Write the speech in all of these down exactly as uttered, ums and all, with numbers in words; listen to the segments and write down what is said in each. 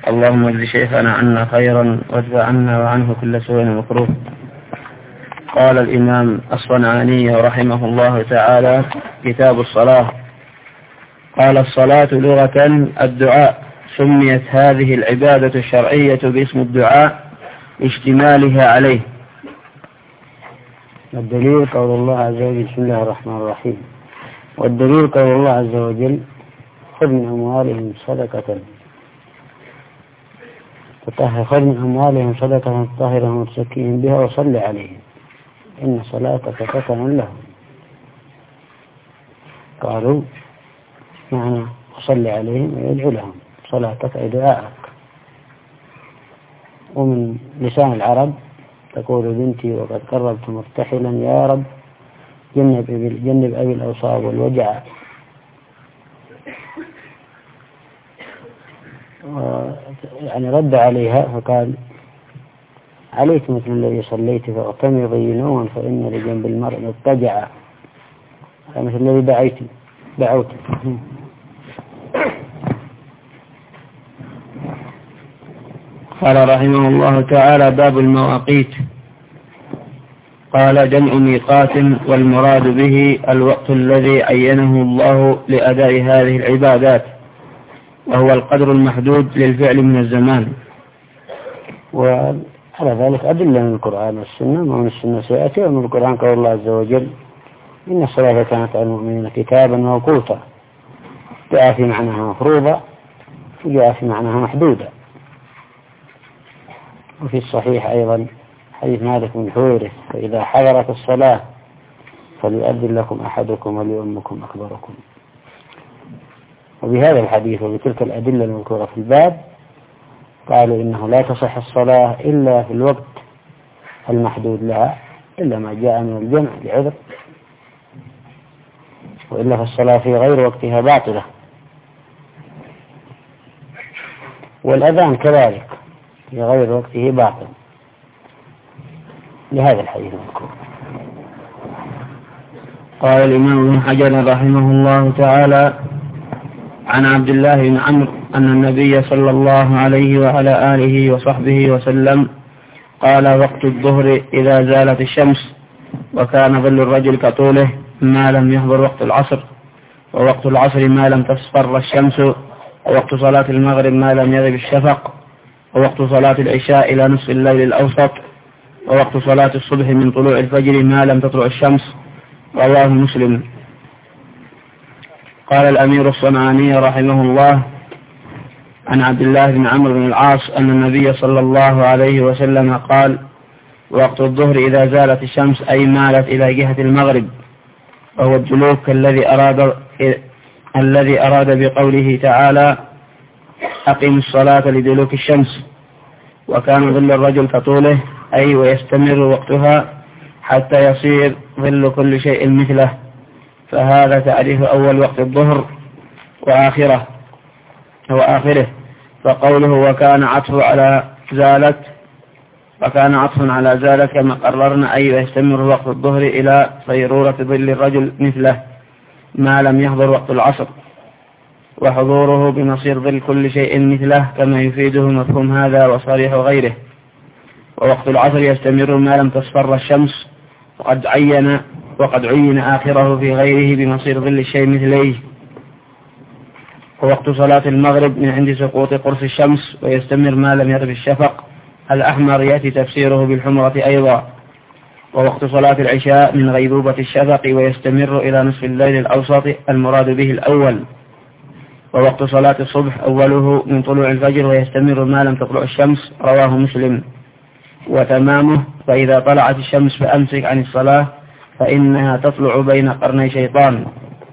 اللهم اجز شيخنا عنا خيرا وادفع عنا وعنه كل سوء ومكروه. قال الإمام الصنعاني رحمه الله تعالى: كتاب الصلاة. قال: الصلاة لغة الدعاء، سميت هذه العبادة الشرعية باسم الدعاء اشتمالها عليه. الدليل قول الله عز وجل: بسم الله الرحمن الرحيم. والدليل قول الله عز وجل: خذ من أموالهم صدقة تطهر خذ من أموالهم صدقة تطهرهم وتزكيهم بها وصل عليهم إن صلاتك سكن لهم. قالوا معنى وصل عليهم ويدعو لهم، صلاتك أي دعاءك. ومن لسان العرب تقول بنتي وقد قربت مرتحلا يا رب جنب جنب أبي الأوصاب والوجع. يعني رد عليها فقال: عليك مثل الذي صليت فاغتمضي نوما فإن لجنب المرء مضطجعا، مثل الذي دعيت دعوت. قال رحمه الله تعالى: باب المواقيت. قال: جمع ميقات، والمراد به الوقت الذي عينه الله لأداء هذه العبادات، وهو القدر المحدود للفعل من الزمان. وعلى ذلك أدلة من القرآن والسنة، ومن السنة سيأتي، ومن القرآن قول الله عز وجل: إن الصلاة كانت على المؤمنين كتابا موقوتا. جاء في معناها مفروضة وجاء في معناها محدودة. وفي الصحيح أيضا حديث مالك بن حويرث: فإذا حضرت الصلاة فليؤذن لكم أحدكم وليؤمكم أكبركم. وبهذا الحديث وبتلك الأدلة المذكورة في الباب قالوا إنه لا تصح الصلاة إلا في الوقت المحدود لها، إلا ما جاء من الجمع لعذر، وإلا فالصلاة في غير وقتها باطلة. والأذان كذلك في غير وقته باطل لهذا الحديث المذكور. قال الإمام ابن حجر رحمه الله تعالى: عن عبد الله بن عمرو أن النبي صلى الله عليه وعلى آله وصحبه وسلم قال: وقت الظهر إذا زالت الشمس، وكان ظل الرجل كطوله ما لم يحضر وقت العصر، ووقت العصر ما لم تصفر الشمس، ووقت صلاة المغرب ما لم يغب الشفق، ووقت صلاة العشاء إلى نصف الليل الأوسط، ووقت صلاة الصبح من طلوع الفجر ما لم تطلع الشمس. رواه مسلم. قال الأمير الصنعاني رحمه الله: عن عبد الله بن عمرو بن العاص أن النبي صلى الله عليه وسلم قال: وقت الظهر إذا زالت الشمس أي مالت إلى جهة المغرب، وهو الدلوك الذي أراد الذي أراد بقوله تعالى: أقم الصلاة لدلوك الشمس. وكان ظل الرجل كطوله أي ويستمر وقتها حتى يصير ظل كل شيء مثله. فهذا تعريف أول وقت الظهر وآخره وآخره. فقوله وكان عطف على زالت وكان عطف على زالت كما قررنا أي ويستمر وقت الظهر إلى صيرورة ظل الرجل مثله ما لم يحضر وقت العصر، وحضوره بمصير ظل كل شيء مثله كما يفيده مفهوم هذا وصريح غيره. ووقت العصر يستمر ما لم تصفر الشمس، وقد عين وقد عين آخره في غيره بمصير ظل الشيء مثليه. ووقت صلاة المغرب من عند سقوط قرص الشمس، ويستمر ما لم يغب الشفق الأحمر يأتي تفسيره بالحمرة أيضا. ووقت صلاة العشاء من غيبوبة الشفق، ويستمر إلى نصف الليل الأوسط المراد به الأول. ووقت صلاة الصبح أوله من طلوع الفجر، ويستمر ما لم تطلع الشمس. رواه مسلم. وتمامه: فإذا طلعت الشمس فأمسك عن الصلاة فإنها تطلع بين قرني شيطان.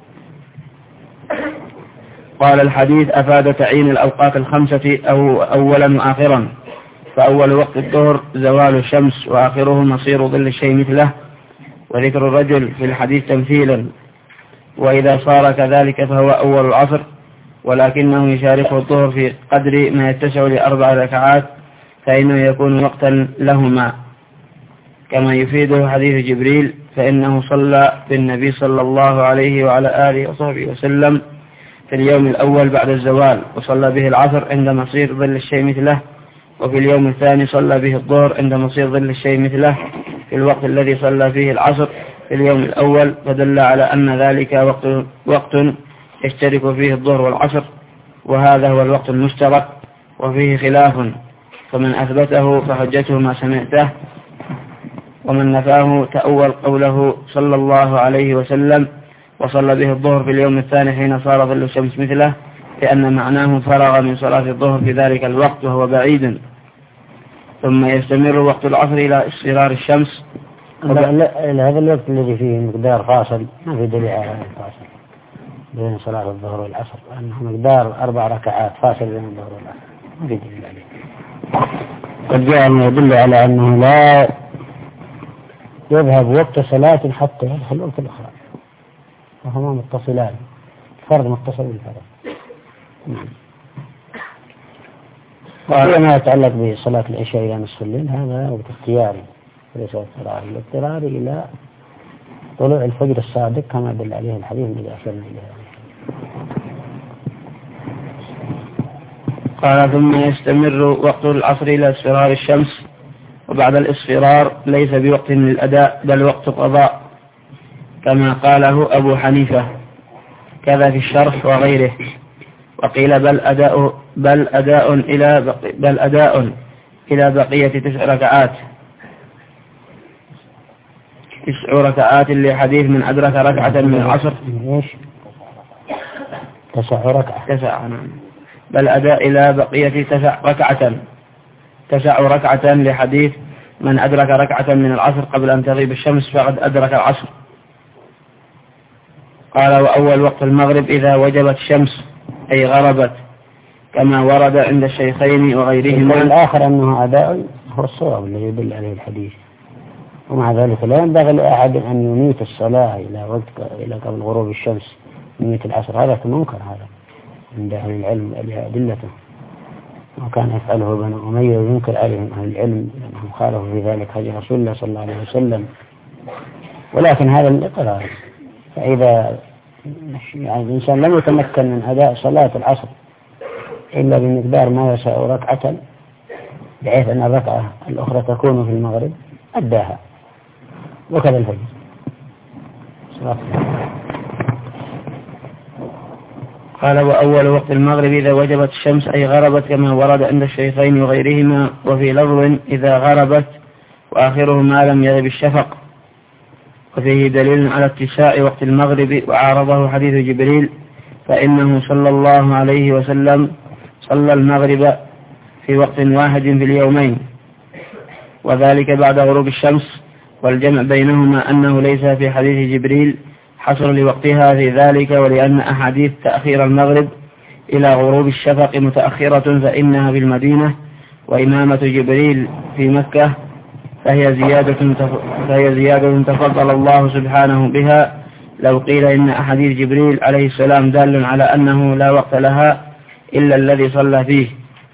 قال: الحديث أفاد تعيين الأوقات الخمسة أو أولا وآخرا، فأول وقت الظهر زوال الشمس، وآخره مصير ظل الشيء مثله. وذكر الرجل في الحديث تمثيلا، وإذا صار كذلك فهو أول العصر، ولكنه يشاركه الظهر في قدر ما يتسع لأربع ركعات، فإنه يكون وقتا لهما، كما يفيده حديث جبريل: فإنه صلى بالنبي صلى الله عليه وعلى آله وصحبه وسلم في اليوم الأول بعد الزوال وصلى به العصر عند مصير ظل الشيء مثله، وفي اليوم الثاني صلى به الظهر عند مصير ظل الشيء مثله في الوقت الذي صلى فيه العصر في اليوم الأول، فدل على أن ذلك وقت, وقت يشترك فيه الظهر والعصر، وهذا هو الوقت المشترك، وفيه خلاف، فمن أثبته فحجته ما سمعته، ومن نفاه تأول قوله صلى الله عليه وسلم وصلى به الظهر في اليوم الثاني حين صار ظل الشمس مثله، لأن معناه فرغ من صلاة الظهر في ذلك الوقت وهو بعيد، ثم يستمر وقت العصر إلى اصفرار الشمس. هذا الوقت الذي فيه مقدار فاصل ما في دليل على الفاصل بين صلاة الظهر والعصر، لأنه مقدار أربع ركعات فاصل بين الظهر والعصر ما في دليل عليه. قد جاء ما يدل على أنه لا يذهب وقت صلاة حتى يدخل وقت الأخرى، وهما متصلان، فرض متصل بالفرض. نعم. وما يتعلق بصلاة العشاء إلى نصف الليل هذا وقت اختياري وليس اضطراري، الاضطراري إلى طلوع الفجر الصادق كما دل عليه الحديث الذي أشرنا إليه. قال ثم يستمر وقت العصر إلى اصفرار الشمس، وبعد الاصفرار ليس بوقت للأداء بل وقت قضاء كما قاله أبو حنيفة، كذا في الشرح وغيره. وقيل بل أداء بل أداء إلى بقي بل أداء إلى بقية تسع ركعات تسع ركعات لحديث من أدرك ركعة من العصر. إيش؟ تسع ركعة. تسع نعم. بل أداء إلى بقية تسع ركعة تسع ركعة لحديث من أدرك ركعة من العصر قبل أن تغيب الشمس فقد أدرك العصر. قال وأول وقت المغرب إذا وجبت الشمس أي غربت كما ورد عند الشيخين وغيرهما. الآخر أنه أداء هو الصواب الذي يدل عليه الحديث، ومع ذلك لا ينبغي لأحد أن يميت الصلاة إلى وقت إلى قبل غروب الشمس، يميت العصر، هذا منكر، هذا عند أهل العلم لها أدلته، وكان يفعله بنو أمية وينكر عليهم أهل العلم لأنهم خالفوا في ذلك هدي رسول الله صلى الله عليه وسلم. ولكن هذا الإقرار، فإذا يعني الإنسان لم يتمكن من أداء صلاة العصر إلا بمقدار ما يسع ركعة بحيث أن الركعة الأخرى تكون في المغرب أداها، وكذا الفجر. قال وأول وقت المغرب إذا وجبت الشمس أي غربت كما ورد عند الشيخين وغيرهما، وفي لفظ إذا غربت وآخره ما لم يغب الشفق، وفيه دليل على اتساع وقت المغرب، وعارضه حديث جبريل فإنه صلى الله عليه وسلم صلى المغرب في وقت واحد في اليومين، وذلك بعد غروب الشمس، والجمع بينهما أنه ليس في حديث جبريل حصر لوقتها في ذلك، ولأن أحاديث تأخير المغرب إلى غروب الشفق متأخرة فإنها في المدينة، وإمامة جبريل في مكة فهي زيادة فهي زيادة تفضل الله سبحانه بها. لو قيل إن أحاديث جبريل عليه السلام دال على أنه لا وقت لها إلا الذي صلى فيه.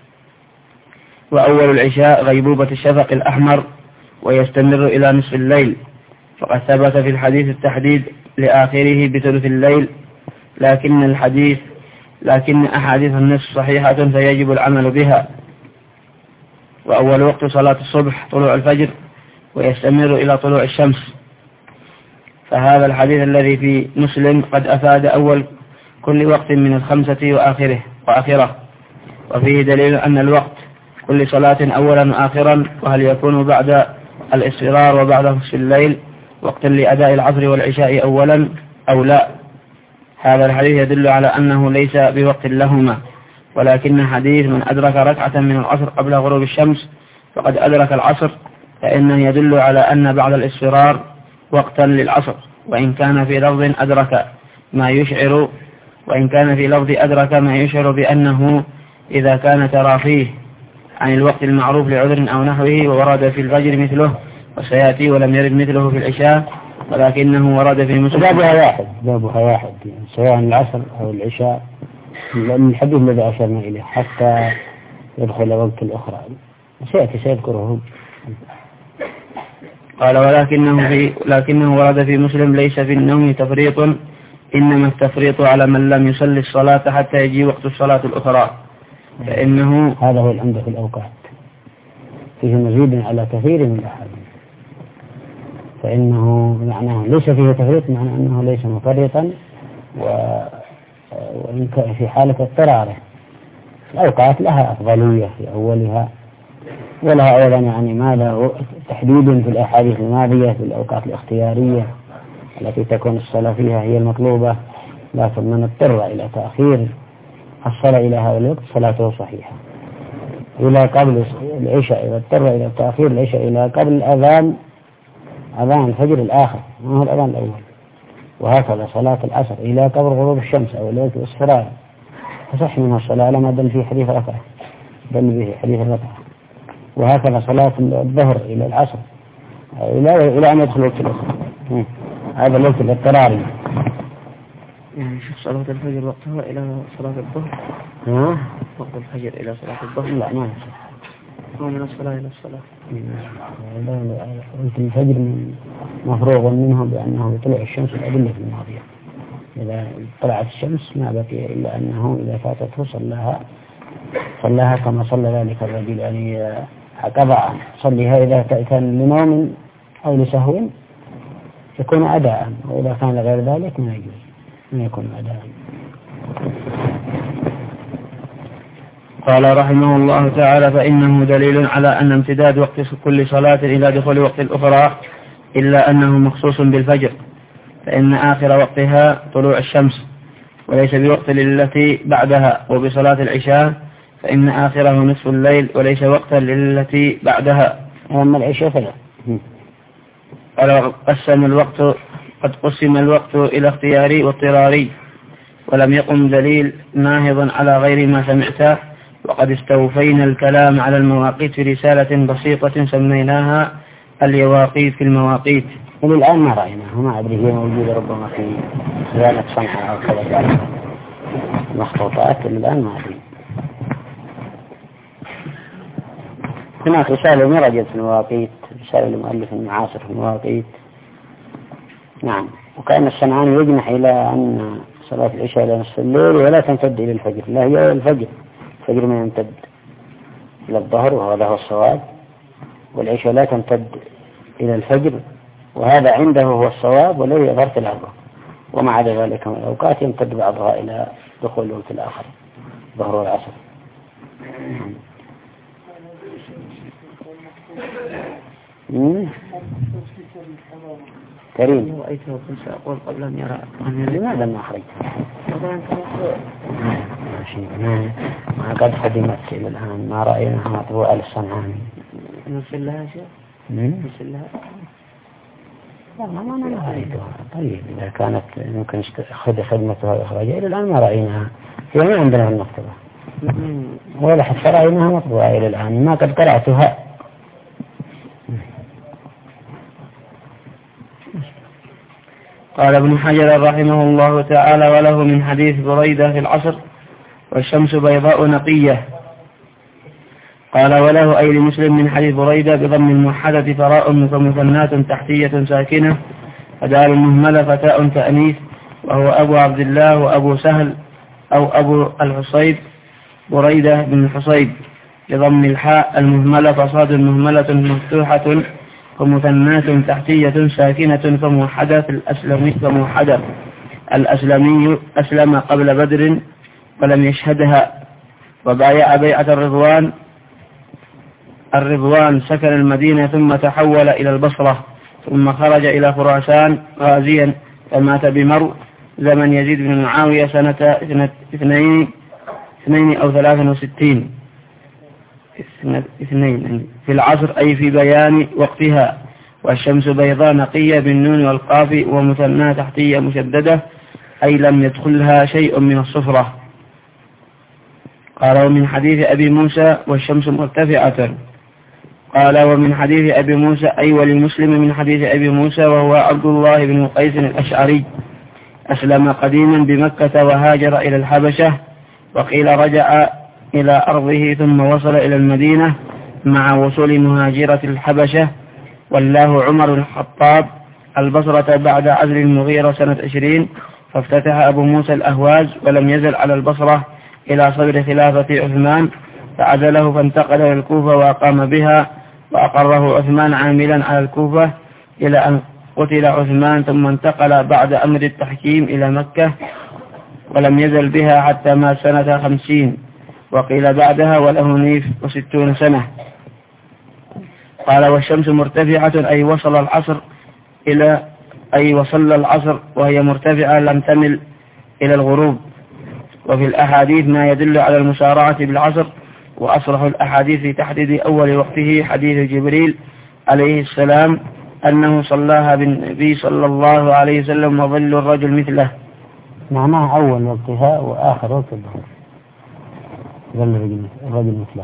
وأول العشاء غيبوبة الشفق الأحمر ويستمر إلى نصف الليل، فقد ثبت في الحديث التحديد لآخره بثلث الليل، لكن الحديث لكن أحاديث النصف صحيحة فيجب العمل بها. وأول وقت صلاة الصبح طلوع الفجر ويستمر إلى طلوع الشمس، فهذا الحديث الذي في مسلم قد أفاد أول كل وقت من الخمسة وآخره وآخره، وفيه دليل أن الوقت كل صلاة أولا وآخرا، وهل يكون بعد الإصرار وبعد نصف الليل وقت لأداء العصر والعشاء أولا أو لا. هذا الحديث يدل على أنه ليس بوقت لهما، ولكن حديث من أدرك ركعة من العصر قبل غروب الشمس فقد أدرك العصر، فإنه يدل على أن بعد الإصرار وقتا للعصر، وإن كان في لفظ أدرك ما يشعر وإن كان في لفظ أدرك ما يشعر بأنه إذا كان تراخيه عن الوقت المعروف لعذر أو نحوه، وورد في الفجر مثله وسيأتي ولم يرد مثله في العشاء، ولكنه ورد في مسلم. بابها واحد بابها واحد سواء العصر أو العشاء، لأن الحديث الذي أشرنا إليه حتى يدخل وقت الأخرى سيأتي سيذكره. قال ولكنه في لكنه ورد في مسلم ليس في النوم تفريط إنما التفريط على من لم يصلي الصلاة حتى يجي وقت الصلاة الأخرى، فإنه هذا هو العمدة في الأوقات، فيه مزيد على كثير من الأحاديث، فإنه معناه ليس فيه تفريط، معناه أنه ليس مفرطا، وإن كان في حالة اضطراره. الأوقات لها أفضلية في أولها، ولها أيضا يعني ماذا تحديد في الأحاديث الماضية في الأوقات الاختيارية التي تكون الصلاة فيها هي المطلوبة، لكن من اضطر إلى تأخير الصلاة إلى هذا الوقت صلاته صحيحة. إلى قبل العشاء، إذا اضطر إلى تأخير العشاء إلى قبل الأذان، أذان الفجر الآخر ما هو الأذان الأول، وهكذا صلاة العصر إلى قبل غروب الشمس أو إلى الإصفرار تصح منها الصلاة لما دل في حديث ركعة، دل به حديث ركعة. وهكذا صلاة الظهر إلى العصر إلى إلى أن يدخل وقت الأخر، هذا الوقت الاضطراري. يعني شوف صلاة الفجر وقتها إلى صلاة الظهر، ها؟ وقت الفجر إلى صلاة الظهر؟ لا ما يصح، هو من الصلاة إلى الصلاة. وقت الفجر مفروغ منه بأنه طلوع الشمس، الأدلة في الماضية إذا طلعت الشمس ما بقي إلا أنه إذا فاتته صلاها صلاها كما صلى ذلك الرجل، يعني قضاء صليها إذا كان لنوم أو لسهو يكون أداء، وإذا كان غير ذلك ما يجوز، ما يكون أداء. قال رحمه الله تعالى: فإنه دليل على أن امتداد وقت كل صلاة إلى دخول وقت الأخرى، إلا أنه مخصوص بالفجر، فإن آخر وقتها طلوع الشمس، وليس بوقت التي بعدها. وبصلاة العشاء فإن آخره نصف الليل، وليس وقتا للتي بعدها. أما العشاء فلا. قال: قسم الوقت قد قسم الوقت إلى اختياري واضطراري، ولم يقم دليل ناهض على غير ما سمعت. وقد استوفينا الكلام على المواقيت في رسالة بسيطة سميناها اليواقيت في المواقيت. إلى الآن ما رأيناها، ما أدري هي موجودة ربما في خلالة صنعاء أو كذا مخطوطات، إلى الآن ما أدري. هناك رسالة مرجت في المواقيت، رسالة لمؤلف المعاصر في المواقيت. نعم. وكأن الصنعاني يجنح إلى أن صلاة العشاء إلى نصف الليل ولا تمتد إلى الفجر، لا هي إلى الفجر، الفجر ما يمتد إلى الظهر وهذا هو الصواب، والعشاء لا تمتد إلى الفجر وهذا عنده هو الصواب والذي أظهرت له. ومع عدا ذلك من الأوقات يمتد بعضها إلى دخول الوقت الآخر، الظهر والعصر. كريم رأيته كنت أقول قبل أن يرى. لماذا ما أخرجتها؟ ما قد خدمت إلى الآن، ما رأيناها مطبوعة للصنعاني. نرسل لها شيء؟ نرسل لها؟ لا ما أنا رأيتها. طيب إذا كانت ممكن أخذ خدمتها وإخراجها، إلى الآن ما رأيناها، هي ما عندنا في المكتبة ولا حتى رأيناها مطبوعة إلى الآن، ما قد قرأتها. قال ابن حجر رحمه الله تعالى: وله من حديث بريدة في العصر: والشمس بيضاء نقية. قال: وله أي لمسلم من حديث بريدة بضم الموحدة فراء فمثنات تحتية ساكنة فدال مهملة فتاء تأنيث، وهو أبو عبد الله وأبو سهل أو أبو الحصيب بريدة بن الحصيب، بضم الحاء المهملة فصاد مهملة مفتوحة ومثنات تحتية ساكنة فموحدة في الأسلمي فموحدة. الأسلمي أسلم قبل بدر ولم يشهدها، وبايع بيعة الرضوان. الرضوان سكن المدينة ثم تحول إلى البصرة، ثم خرج إلى خراسان غازيا، فمات بمرو زمن يزيد بن معاوية سنة اثنين اثنين أو ثلاثة وستين اثنين في العصر، أي في بيان وقتها. والشمس بيضاء نقية بالنون والقاف ومثنى تحتية مشددة، أي لم يدخلها شيء من الصفرة. قال: ومن حديث أبي موسى: والشمس مرتفعة. قال: ومن حديث أبي موسى أي وللمسلم من حديث أبي موسى، وهو عبد الله بن قيس الأشعري، أسلم قديما بمكة وهاجر إلى الحبشة، وقيل رجع إلى أرضه ثم وصل إلى المدينة مع وصول مهاجرة الحبشة. والله عمر بن الخطاب البصرة بعد عزل المغيرة سنة عشرين، فافتتح أبو موسى الأهواز ولم يزل على البصرة إلى صدر خلافة عثمان، فعزله فانتقل إلى الكوفة وأقام بها، وأقره عثمان عاملا على الكوفة إلى أن قتل عثمان، ثم انتقل بعد أمر التحكيم إلى مكة ولم يزل بها حتى مات سنة خمسين، وقيل بعدها وله نيف وستون سنة. قال والشمس مرتفعة أي وصل العصر إلى أي وصل العصر وهي مرتفعة لم تمل إلى الغروب. وفي الأحاديث ما يدل على المسارعة بالعصر، وأصرح الأحاديث في تحديد أول وقته حديث جبريل عليه السلام أنه صلاها بالنبي صلى الله عليه وسلم وظل الرجل مثله. معناها أول وقتها وآخر وقت الظهر ظل الرجل مثله.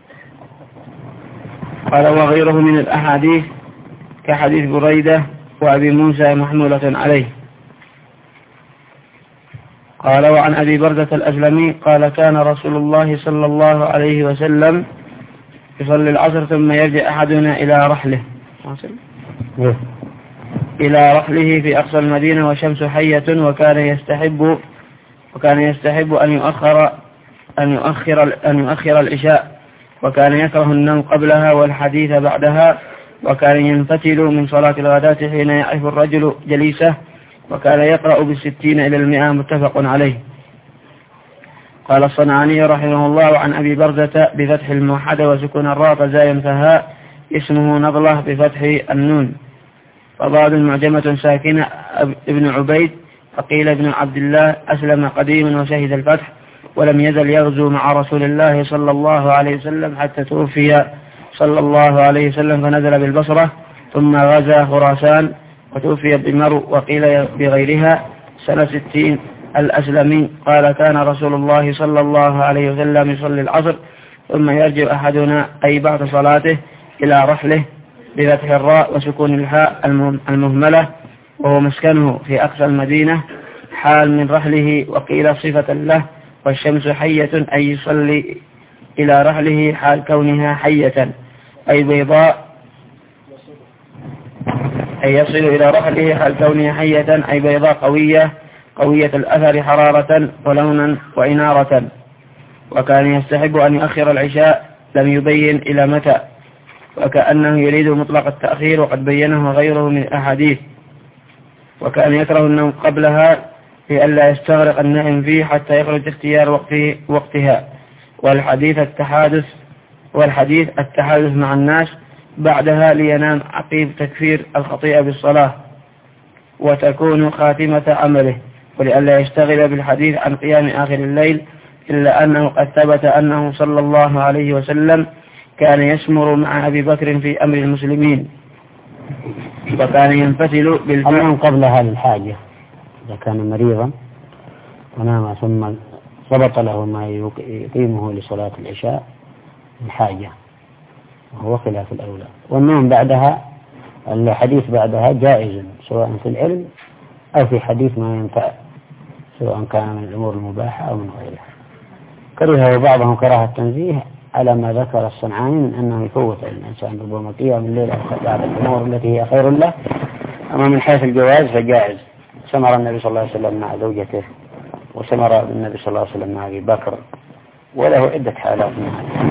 قال وغيره من الأحاديث كحديث بريدة وأبي موسى محمولة عليه. قال وعن أبي بردة الأسلمي قال كان رسول الله صلى الله عليه وسلم يصلي العصر ثم يرجع أحدنا إلى رحله إلى رحله في أقصى المدينة والشمس حية، وكان يستحب وكان يستحب أن يؤخر أن يؤخر أن يؤخر العشاء، وكان يكره النوم قبلها والحديث بعدها، وكان ينفتل من صلاة الغداة حين يعرف الرجل جليسه، وكان يقرأ بالستين إلى المئة متفق عليه. قال الصنعاني رحمه الله عن أبي بردة بفتح الموحدة وسكون الراء فزاي فهاء اسمه نضلة بفتح النون، فضاد معجمة ساكنة ابن عبيد، فقيل ابن عبد الله أسلم قديما وشهد الفتح، ولم يزل يغزو مع رسول الله صلى الله عليه وسلم حتى توفي صلى الله عليه وسلم، فنزل بالبصرة ثم غزا خراسان وتوفي بمرو، وقيل بغيرها سنة ستين. الأسلمي قال كان رسول الله صلى الله عليه وسلم يصلي العصر ثم يرجع أحدنا أي بعد صلاته إلى رحله بفتح الراء وسكون الهاء المهملة، وهو مسكنه في أقصى المدينة حال من رحله، وقيل صفة له. والشمس حية أي يصلي إلى رحله حال كونها حية أي بيضاء أي يصل إلى رحله حال كونها حية أي بيضاء قوية قوية الأثر حرارة ولونا وإنارة. وكان يستحب أن يؤخر العشاء لم يبين إلى متى، وكأنه يريد مطلق التأخير وقد بينه غيره من الأحاديث. وكان يكره النوم قبلها لئلا يستغرق النائم فيه حتى يخرج اختيار وقته وقتها. والحديث التحادث والحديث التحادث مع الناس بعدها لينام عقيب تكفير الخطيئة بالصلاة وتكون خاتمة عمله، ولئلا يشتغل بالحديث عن قيام آخر الليل، إلا أنه قد ثبت أنه صلى الله عليه وسلم كان يسمر مع أبي بكر في أمر المسلمين، وكان ينفتل بالفعل قبلها للحاجة. إذا كان مريضا ونام ثم ضبط له ما يقيمه لصلاة العشاء الحاجة، وهو خلاف الأولى. والنوم بعدها الحديث بعدها جائز سواء في العلم أو في حديث ما ينفع، سواء كان من الأمور المباحة أو من غيرها. كره بعضهم كراهة التنزيه على ما ذكر الصنعاني من أنه يفوت الإنسان ربما قيام الليل أو بعض الأمور التي هي خير له. أما من حيث الجواز فجائز. سمر النبي صلى الله عليه وسلم مع زوجته، وسمر النبي صلى الله عليه وسلم مع أبي بكر، وله عدة حالات من هذه.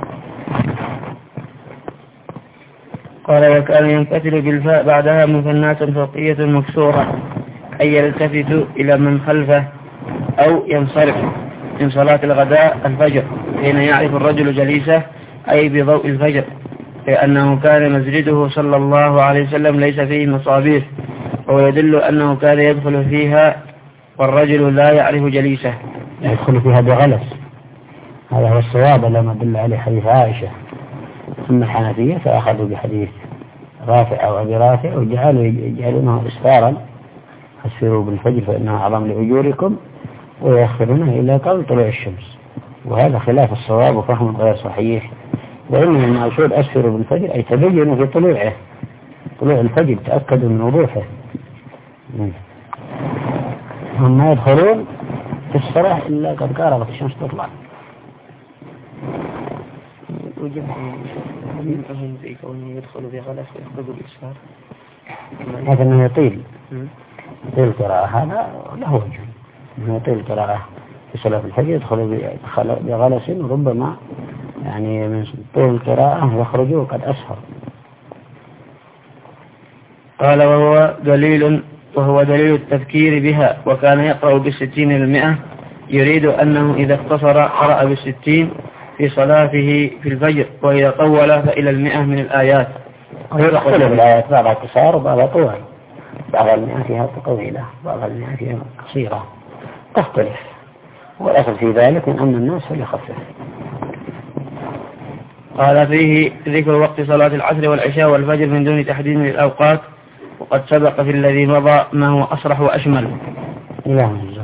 قال وكان ينفتل بالفاء بعدها مثنات فوقية مكسورة أي يلتفت إلى من خلفه أو ينصرف من صلاة الغداء الفجر حين يعرف الرجل جليسه أي بضوء الفجر، لأنه كان مسجده صلى الله عليه وسلم ليس فيه مصابيح، ويدل أنه كان يدخل فيها والرجل لا يعرف جليسه. يدخل فيها بغلس، هذا هو الصواب لما دل عليه حديث عائشة. ثم الحنفية فأخذوا بحديث رافع أو أبي رافع وجعلوا يجعلونه إسفارا، أسفروا بالفجر فإنها أعظم لأجوركم، ويأخرونه إلى قبل طلوع الشمس، وهذا خلاف الصواب وفهم غير صحيح. وإنما المقصود أسفروا بالفجر أي تبينوا في طلوعه، طلوع الفجر تأكدوا من وضوحه. هم ما يدخلون في الصلاة إلا قد قاربت الشمس تطلع. وجمعهم في كونه يدخل في غلس ويخرج بالإسفار، هذا أنه يطيل طيل القراءة هذا له وجه، من طيل القراءة في صلاة الفجر يدخل بغلس، وربما يعني من طول القراءة يخرج وقد أسهر. قال وهو دليل وهو دليل التفكير بها، وكان يقرأ بالستين للمئة، يريد أنه إذا اقتصر قرأ بالستين في صلاته في الفجر، وإذا طول فإلى المئة من الآيات. ويختلف الآيات، بعضها قصار وبعضها طوال، بعض المئة فيها طويلة بعض المئة فيها قصيرة، تختلف، والأصل في ذلك من أن الناس يخفف. قال فيه ذكر وقت صلاة العصر والعشاء والفجر من دون تحديد للأوقات، وقد سبق في الذي مضى ما هو أصرح وأشمل.